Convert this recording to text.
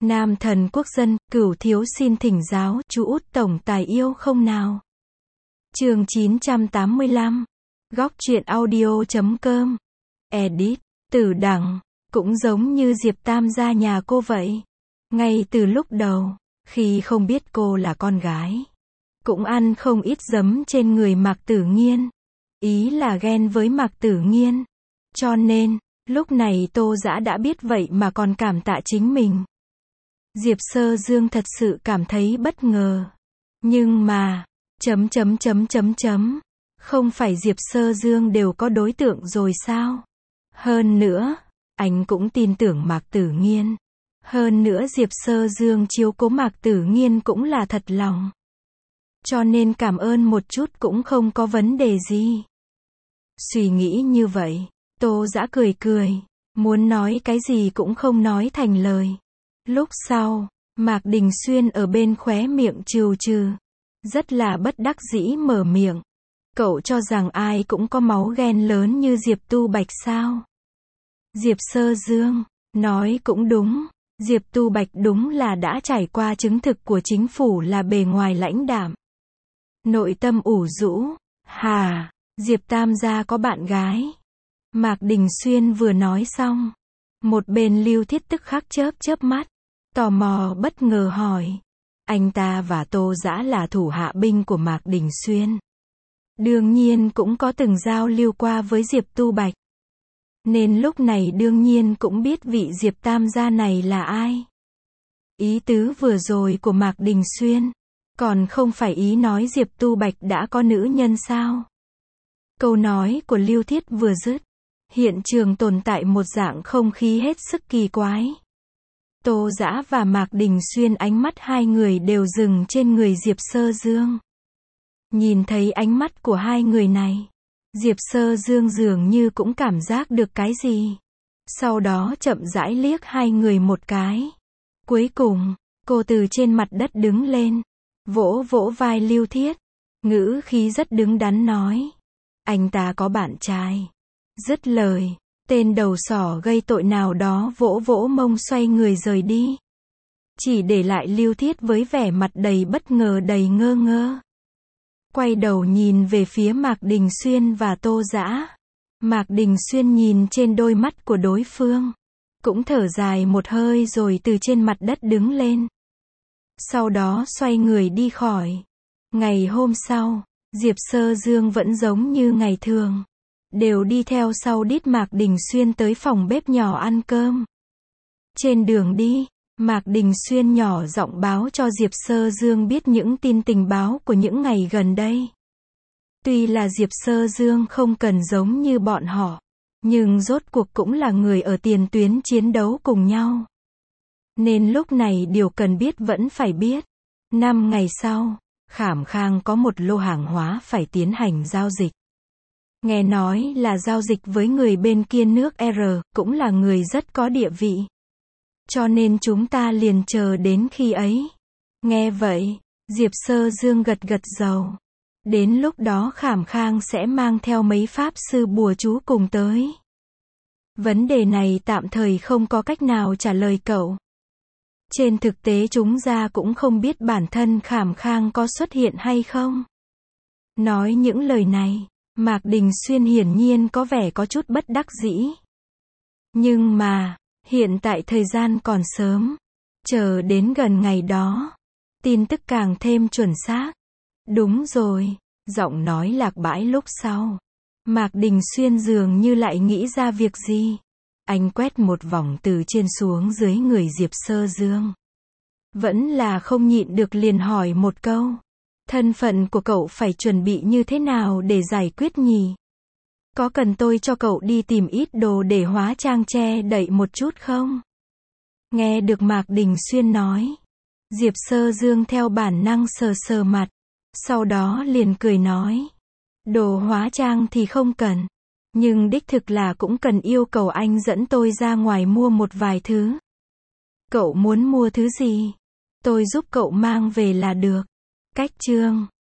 Nam thần quốc dân, Cửu thiếu xin thỉnh giáo, chú út tổng tài yêu không nào? Chương 985. Góc truyện audio.com. Edit. Tử Đằng. Cũng giống như Diệp Tam gia nhà cô vậy. Ngay từ lúc đầu, khi không biết cô là con gái, cũng ăn không ít giấm trên người Mạc Tử Nghiên. Ý là ghen với Mạc Tử Nghiên. Cho nên, lúc này Tô Dã đã biết vậy mà còn cảm tạ chính mình. Diệp Sơ Dương thật sự cảm thấy bất ngờ. Nhưng mà, không phải Diệp Sơ Dương đều có đối tượng rồi sao? Hơn nữa, anh cũng tin tưởng Mạc Tử Nghiên. Hơn nữa Diệp Sơ Dương chiếu cố Mạc Tử Nghiên cũng là thật lòng. Cho nên cảm ơn một chút cũng không có vấn đề gì. Suy nghĩ như vậy, Tô Dã cười cười, muốn nói cái gì cũng không nói thành lời. Lúc sau, Mạc Đình Xuyên ở bên khóe miệng trừ trừ, rất là bất đắc dĩ mở miệng. Cậu cho rằng ai cũng có máu ghen lớn như Diệp Tu Bạch sao? Diệp Sơ Dương, nói cũng đúng. Diệp Tu Bạch đúng là đã trải qua chứng thực của chính phủ là bề ngoài lãnh đạm, nội tâm ủ rũ. Hà, Diệp Tam gia có bạn gái. Mạc Đình Xuyên vừa nói xong, một bên Lưu Thiết tức khắc chớp chớp mắt, tò mò bất ngờ hỏi. Anh ta và Tô Dã là thủ hạ binh của Mạc Đình Xuyên, đương nhiên cũng có từng giao lưu qua với Diệp Tu Bạch, nên lúc này đương nhiên cũng biết vị Diệp Tam gia này là ai. Ý tứ vừa rồi của Mạc Đình Xuyên, còn không phải ý nói Diệp Tu Bạch đã có nữ nhân sao? Câu nói của Lưu Thiết vừa dứt, hiện trường tồn tại một dạng không khí hết sức kỳ quái. Tô Dã và Mạc Đình Xuyên ánh mắt hai người đều dừng trên người Diệp Sơ Dương. Nhìn thấy ánh mắt của hai người này, Diệp Sơ Dương dường như cũng cảm giác được cái gì. Sau đó chậm rãi liếc hai người một cái. Cuối cùng, cô từ trên mặt đất đứng lên, vỗ vỗ vai Lưu Thiết, ngữ khí rất đứng đắn nói. Anh ta có bạn trai. Dứt lời, tên đầu sỏ gây tội nào đó vỗ vỗ mông xoay người rời đi. Chỉ để lại Lưu Thiết với vẻ mặt đầy bất ngờ đầy ngơ ngơ. Quay đầu nhìn về phía Mạc Đình Xuyên và Tô Dã. Mạc Đình Xuyên nhìn trên đôi mắt của đối phương, cũng thở dài một hơi rồi từ trên mặt đất đứng lên. Sau đó xoay người đi khỏi. Ngày hôm sau, Diệp Sơ Dương vẫn giống như ngày thường, đều đi theo sau đít Mạc Đình Xuyên tới phòng bếp nhỏ ăn cơm. Trên đường đi, Mạc Đình Xuyên nhỏ giọng báo cho Diệp Sơ Dương biết những tin tình báo của những ngày gần đây. Tuy là Diệp Sơ Dương không cần giống như bọn họ, nhưng rốt cuộc cũng là người ở tiền tuyến chiến đấu cùng nhau. Nên lúc này điều cần biết vẫn phải biết. 5 ngày sau, Khảm Khang có một lô hàng hóa phải tiến hành giao dịch. Nghe nói là giao dịch với người bên kia nước R, cũng là người rất có địa vị. Cho nên chúng ta liền chờ đến khi ấy. Nghe vậy, Diệp Sơ Dương gật gật đầu. Đến lúc đó Khảm Khang sẽ mang theo mấy pháp sư bùa chú cùng tới. Vấn đề này tạm thời không có cách nào trả lời cậu. Trên thực tế chúng ta cũng không biết bản thân Khảm Khang có xuất hiện hay không. Nói những lời này, Mạc Đình Xuyên hiển nhiên có vẻ có chút bất đắc dĩ. Nhưng mà, hiện tại thời gian còn sớm. Chờ đến gần ngày đó, tin tức càng thêm chuẩn xác. Đúng rồi, giọng nói lạc bãi lúc sau. Mạc Đình Xuyên dường như lại nghĩ ra việc gì. Anh quét một vòng từ trên xuống dưới người Diệp Sơ Dương. Vẫn là không nhịn được liền hỏi một câu. Thân phận của cậu phải chuẩn bị như thế nào để giải quyết nhỉ? Có cần tôi cho cậu đi tìm ít đồ để hóa trang che đậy một chút không? Nghe được Mạc Đình Xuyên nói, Diệp Sơ Dương theo bản năng sờ sờ mặt, sau đó liền cười nói. Đồ hóa trang thì không cần, nhưng đích thực là cũng cần yêu cầu anh dẫn tôi ra ngoài mua một vài thứ. Cậu muốn mua thứ gì? Tôi giúp cậu mang về là được. Cách chương